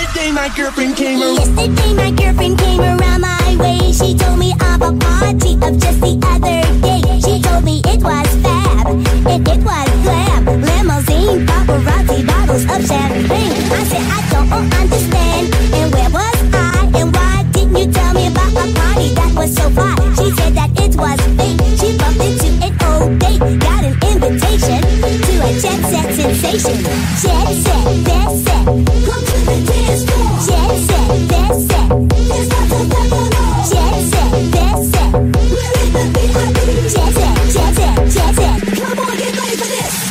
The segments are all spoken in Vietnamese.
Yesterday my girlfriend came around. Yesterday my girlfriend came around my way. She told me of a party of just the other day. She told me it was fab, it was glam, limousine, paparazzi, bottles of champagne. I said I don't understand, and where was I, and why didn't you tell me about a party that was so fly? She said that it was fake. She bumped into an old date, got an invitation to a jet set sensation. Jet set, jet set, come to the dance floor. Jet set, jet set, it's not the devil. Jet set, jet set, we're in the VIP. Jet set, jet set, jet set, come on, get ready for this.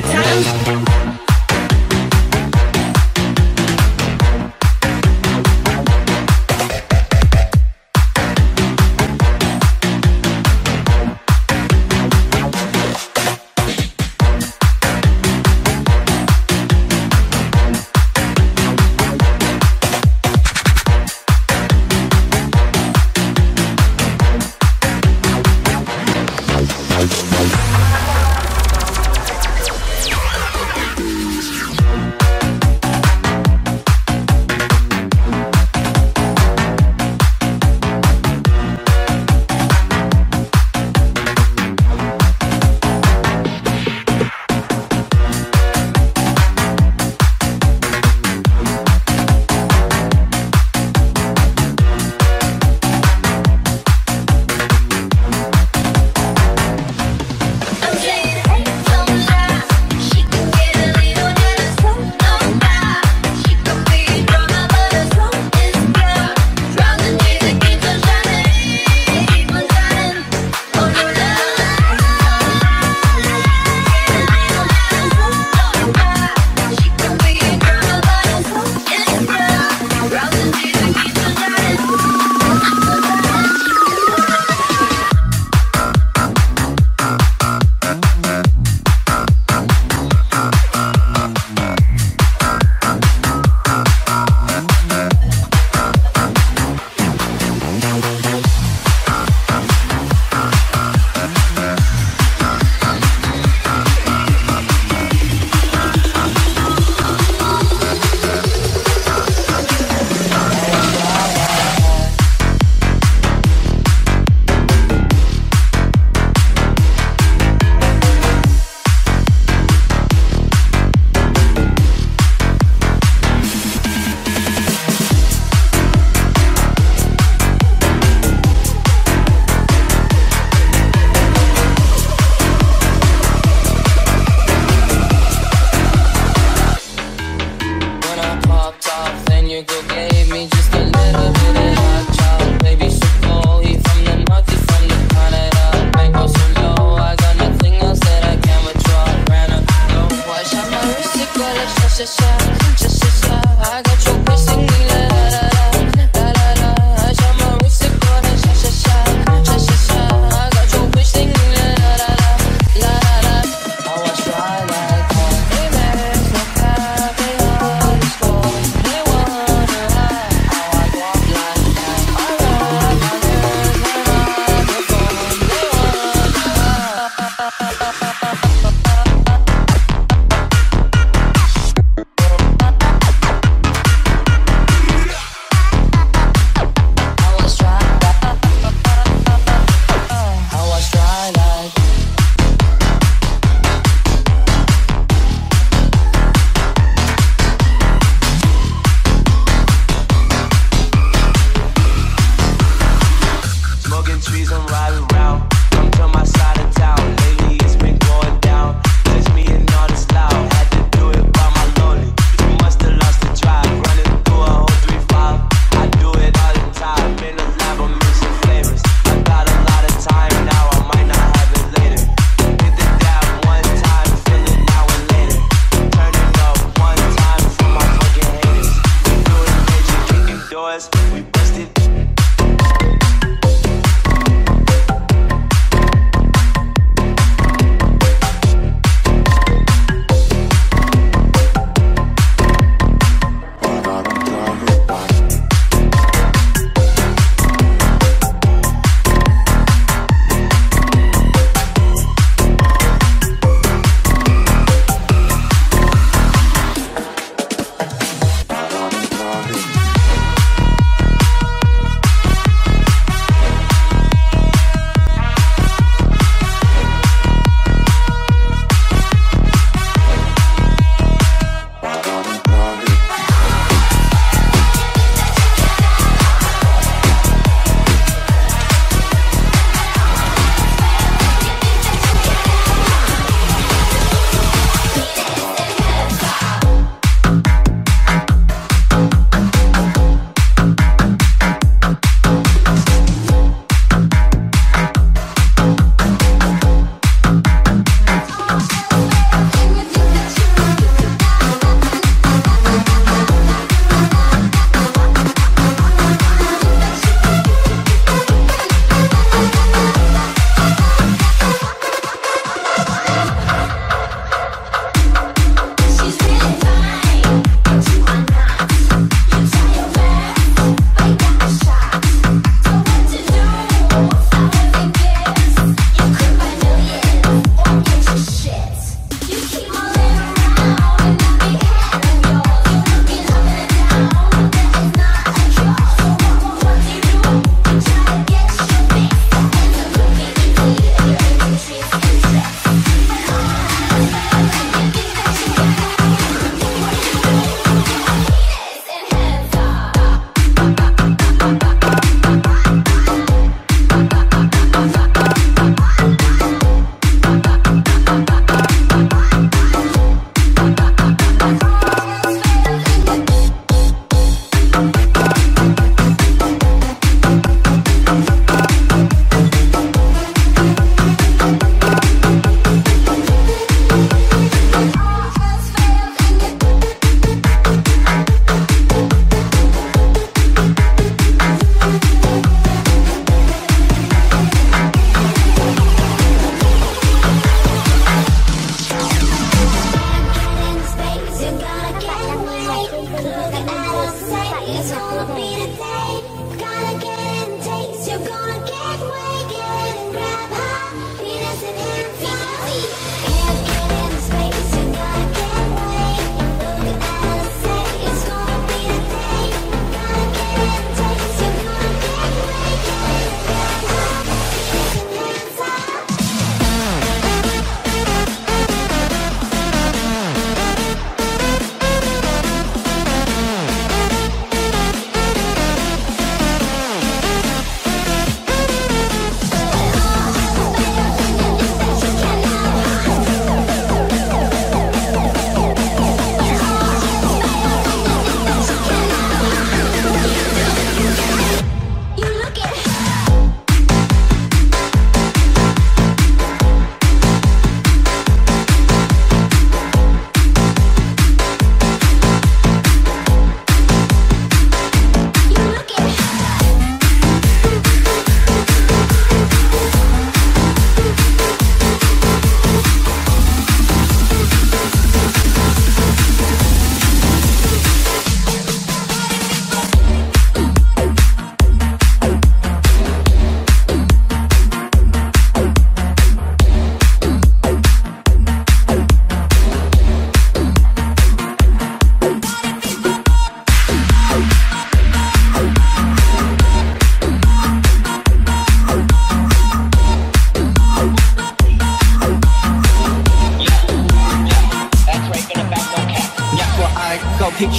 good times.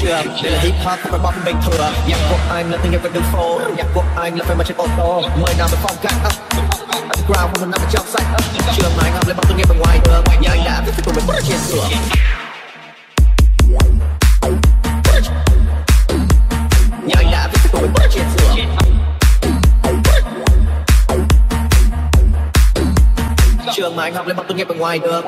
chưa? Đây là hip hop, phải bóp bình thừa. Nhạc của anh là tiếng nghe trên đường phố, nhạc của anh là phải mà trên ô tô. Mời nào với phong cách underground không nằm ở trong sạch. Chưa mà anh học lên bằng tiếng nghe bên ngoài đường. Nhà anh đã viết cùng mình bước trên sửa. Nhà anh đã viết cùng mình bước trên sửa. Trường mà anh học lên bằng tiếng nghe bên ngoài đường.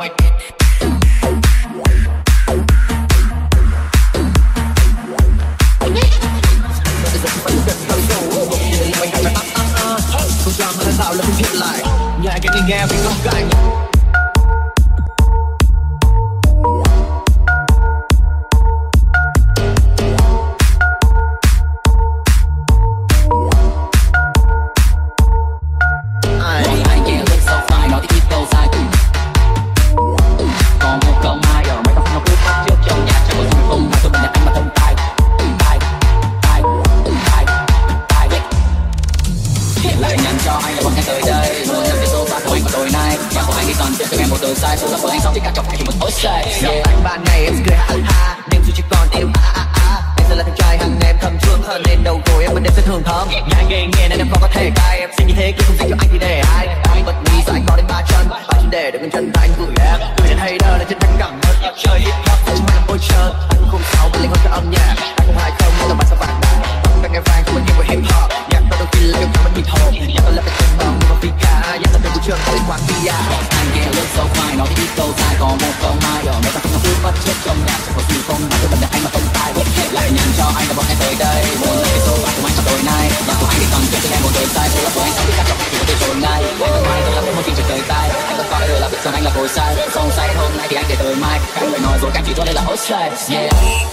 Không cho mà tạo là không hiện lại. Nhà cái nghe vì không cạnh. Anh ban ngày em cười ha ha, đêm dù chỉ còn tiếng Bây giờ là thằng trai hàng em thầm thương hơn nên đầu gối em vẫn đêm sẽ thường thơm. Nhà anh nghe nên em khó có thể cai, em xin như thế kia không dành cho anh thì để ai. Anh bật mí sao anh có đến 3 chân, 3 chân để được chân anh gửi em. Gửi đến hater là chân anh cảm ơn. Chơi hip hop không phải là môi chơi, anh cũng không sao mà linh hồn cho âm nhạc. Anh không hài không nên là bạn sao vàng đá. Anh nghe vang không anh nghe với hip hop, nhạc tao đôi khi là yêu mình bị thồn. Nhạc tao là cái chân bóng nhưng mà vì cả, nhạc tao đến buổi trưa không liên quan bia. Anh nghe lúc sâu phai nói đi câu dài còn một câu mai ở mấy ta không cứ bắt chết trong nhạc chẳng có gì không mà tôi cần để anh mà không tai lại nhắn cho anh là bọn em tới đây muốn là cái số bạn của anh trong tối nay nhạc của anh thì còn chuyện cho em một đời sai số là của anh sau khi cắt chọc chỉ có thể rồi ngay anh còn mai tôi là một chuyện trời tai anh còn coi được là việc rằng anh là cối sai không sai hôm nay thì anh để tới mai các lời nói rồi các chỉ cho đây là hốt sai yeah.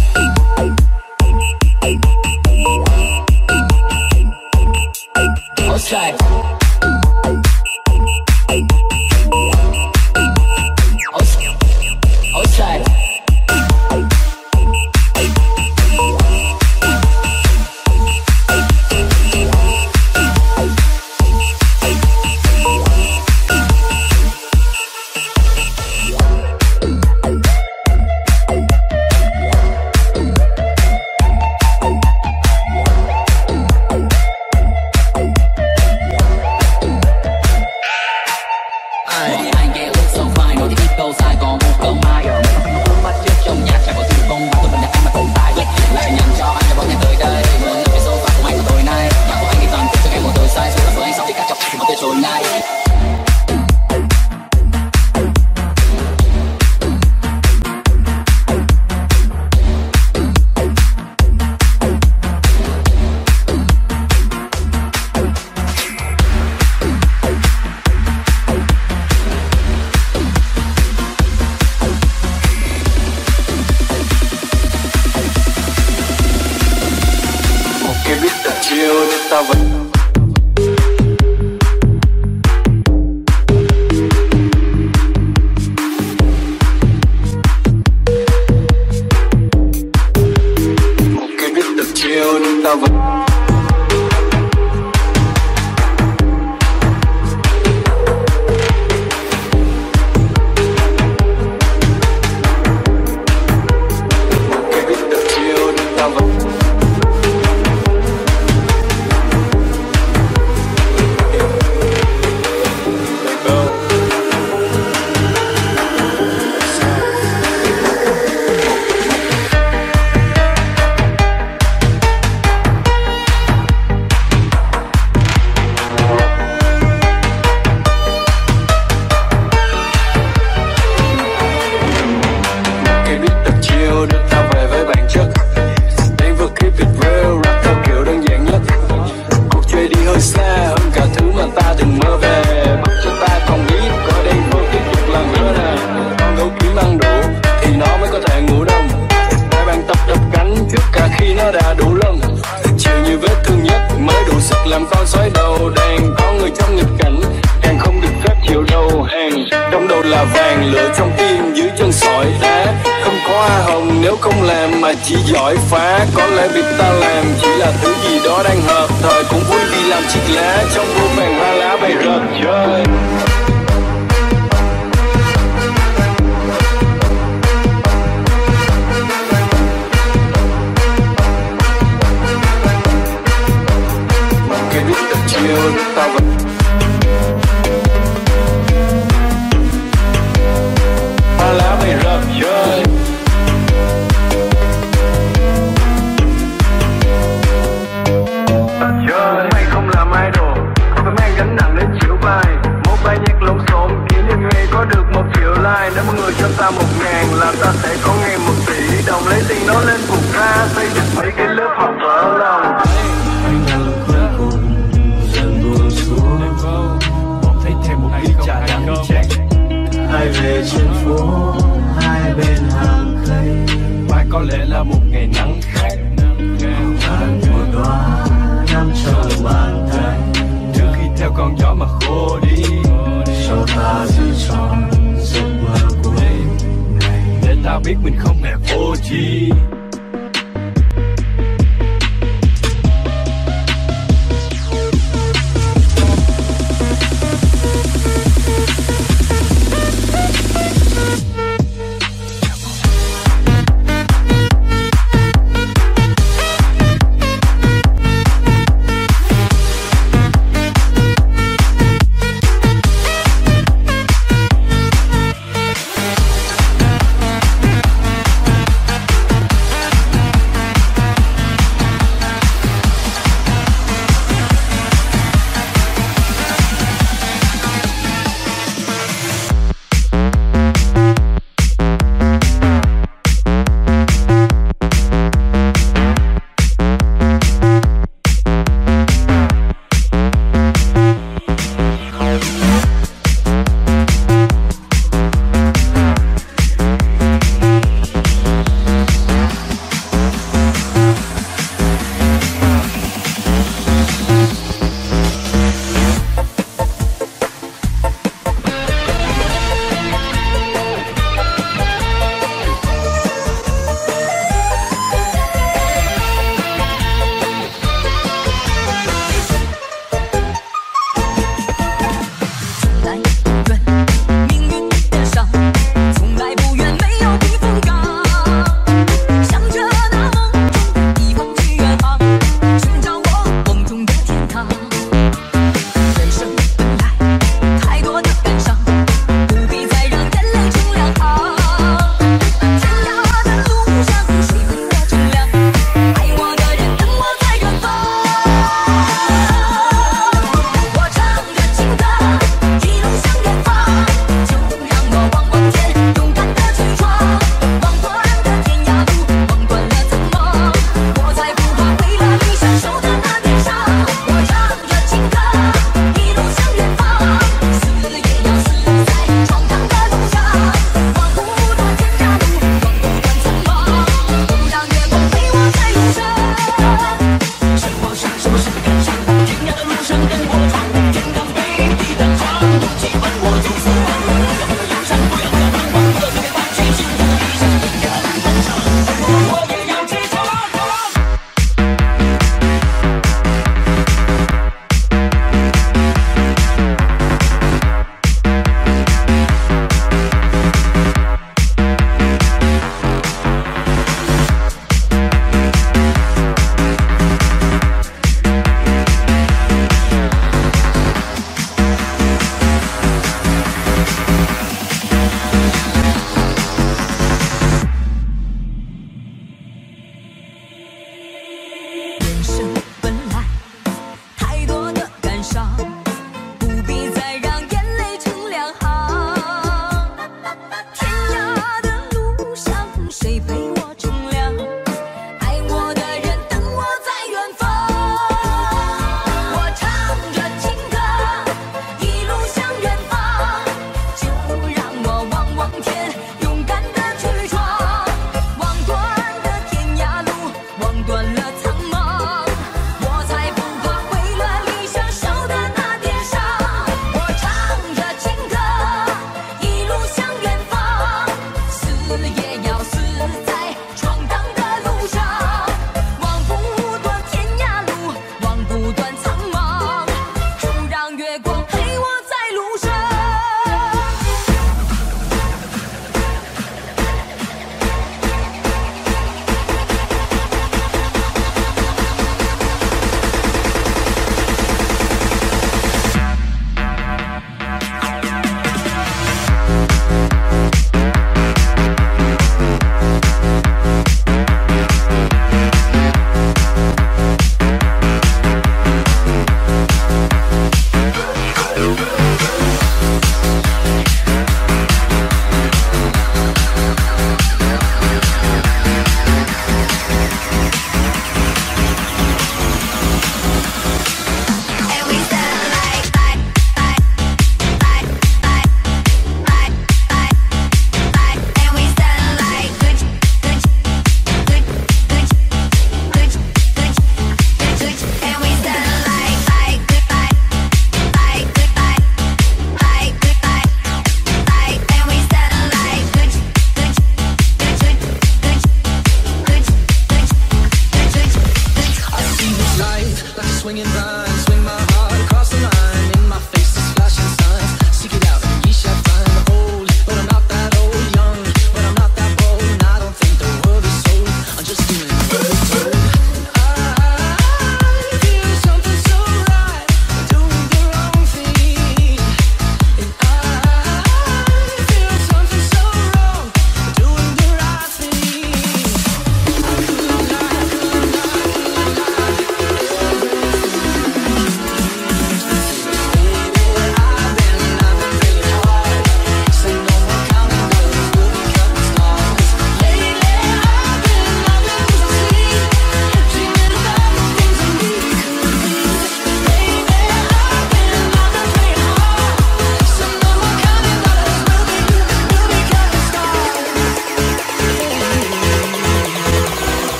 Outside. Outside. có được 1 triệu like. Nếu mọi người cho ta 1.000 là ta sẽ có ngày 1 tỷ đồng. Lấy tiền đó lên phục ra, xây dựng mấy cái lớp học vỡ lòng. Anh đang cuối cùng dần buông xuống, Bỗng thấy thêm một ly trà đắng chát. hai về trên phố, hai bên hàng cây. Mai có lẽ là một ngày nắng khác. Ngàn một đóa nằm trong bàn tay, trước khi theo con gió mà khô đi. cho ta giữ trọn giấc mơ cuối ngày. Để ta biết mình không hề vô tri.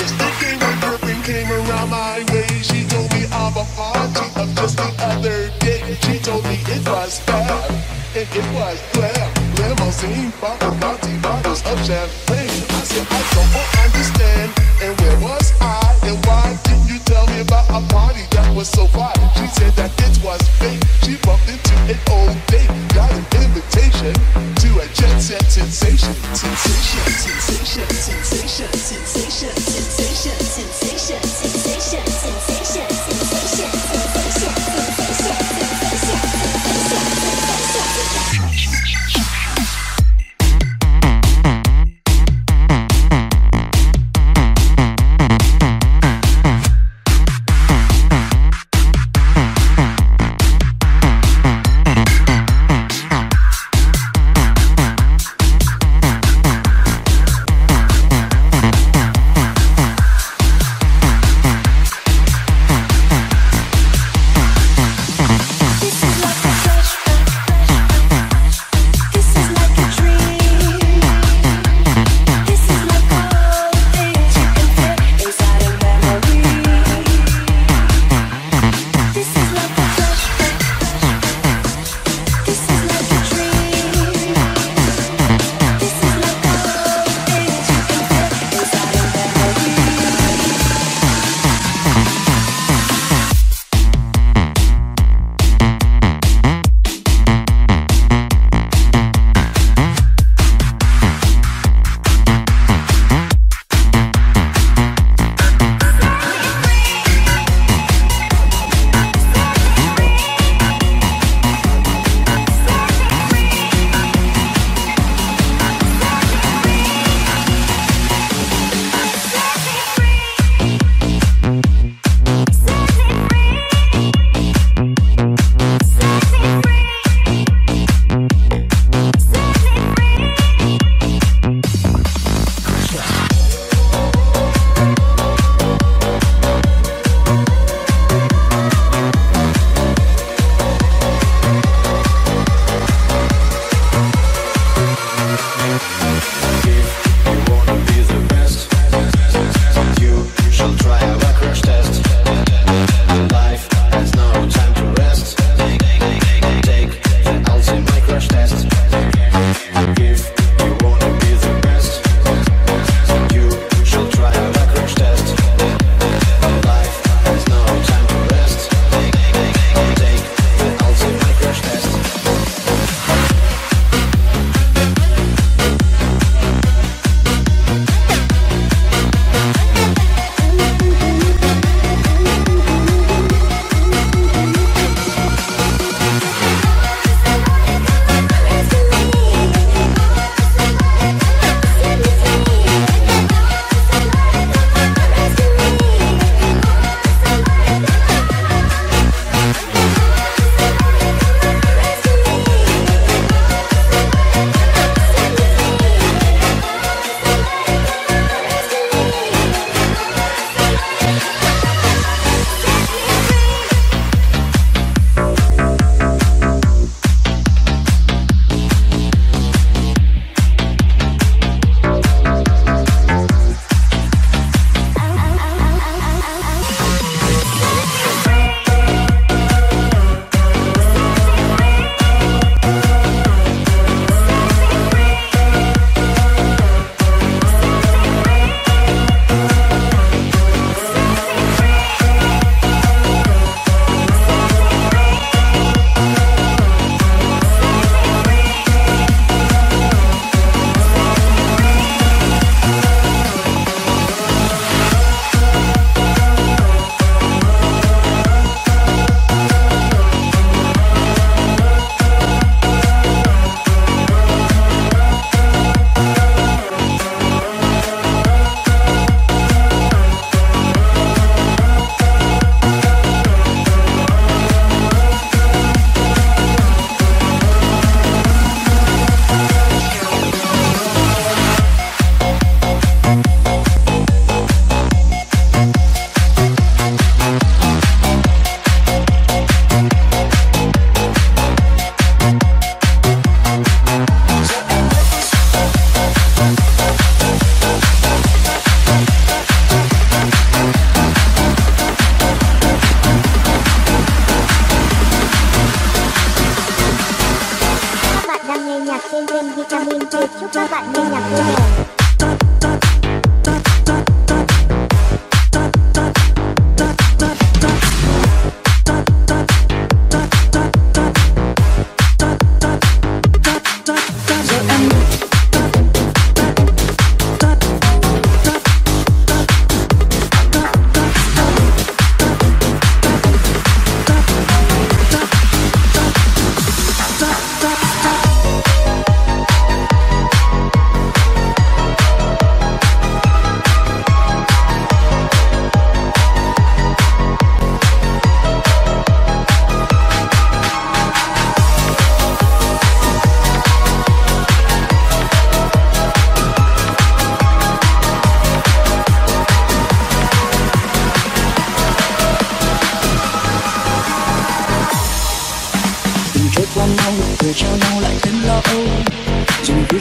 sister came, her girlfriend came around my way. She told me of a party of just the other day. She told me it was fab and it was glam. Limousine, paparazzi, bottles of champagne. I said I don't understand. And where was I? And why didn't you tell me about a party that was so fly? She said that it was fake. She bumped into an old date. Got an invitation to a jet set sensation. Sensation, sensation, sensation, sensation, sensation, sensation, sensation, sensation, sensation,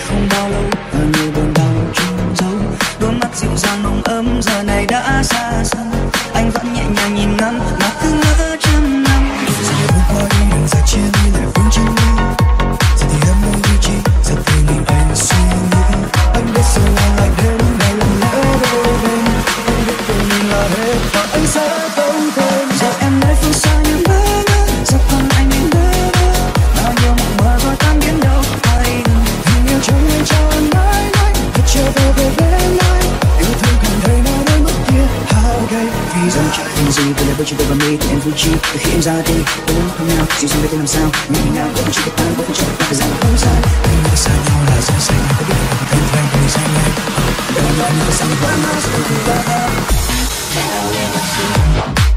không bao lâu và người buồn đau trốn giấu. Đôi mắt dịu dàng nồng ấm giờ này đã xa xăm, anh vẫn nhẹ nhàng nhìn ngắm mà cứ ngỡ trăm năm. Giờ bước qua đi đừng ra chia ly lại vương trên ly. Giờ thì em nơi duy trì, giờ thì mình anh suy nghĩ. Anh biết giờ là lại đến ngày lần lẽ đôi bên. Anh biết về mình là hết và anh sẽ không thêm. Giờ em nơi phương xa như mơ ngỡ, giờ còn anh nên mơ mơ. Bao nhiêu mộng mơ rồi tan biến đâu hay đâu. Tình yêu trong anh cho anh mãi mãi, thật trở về bên anh. Yêu thương còn thấy nào đôi mắt kia hao gay. Vì giờ chẳng hình gì vì là với chúng tôi và mi thì em vui chi. Từ khi em ra đi tôi muốn không nào dịu dàng với tôi làm sao như thế nào vẫn chỉ có tan vẫn chỉ có thời gian không sai. Anh nghĩ xa nhau là do say có biết không thành thành người say ngay. Đâu mà anh có sao mà vẫn mãi sẽ không thể.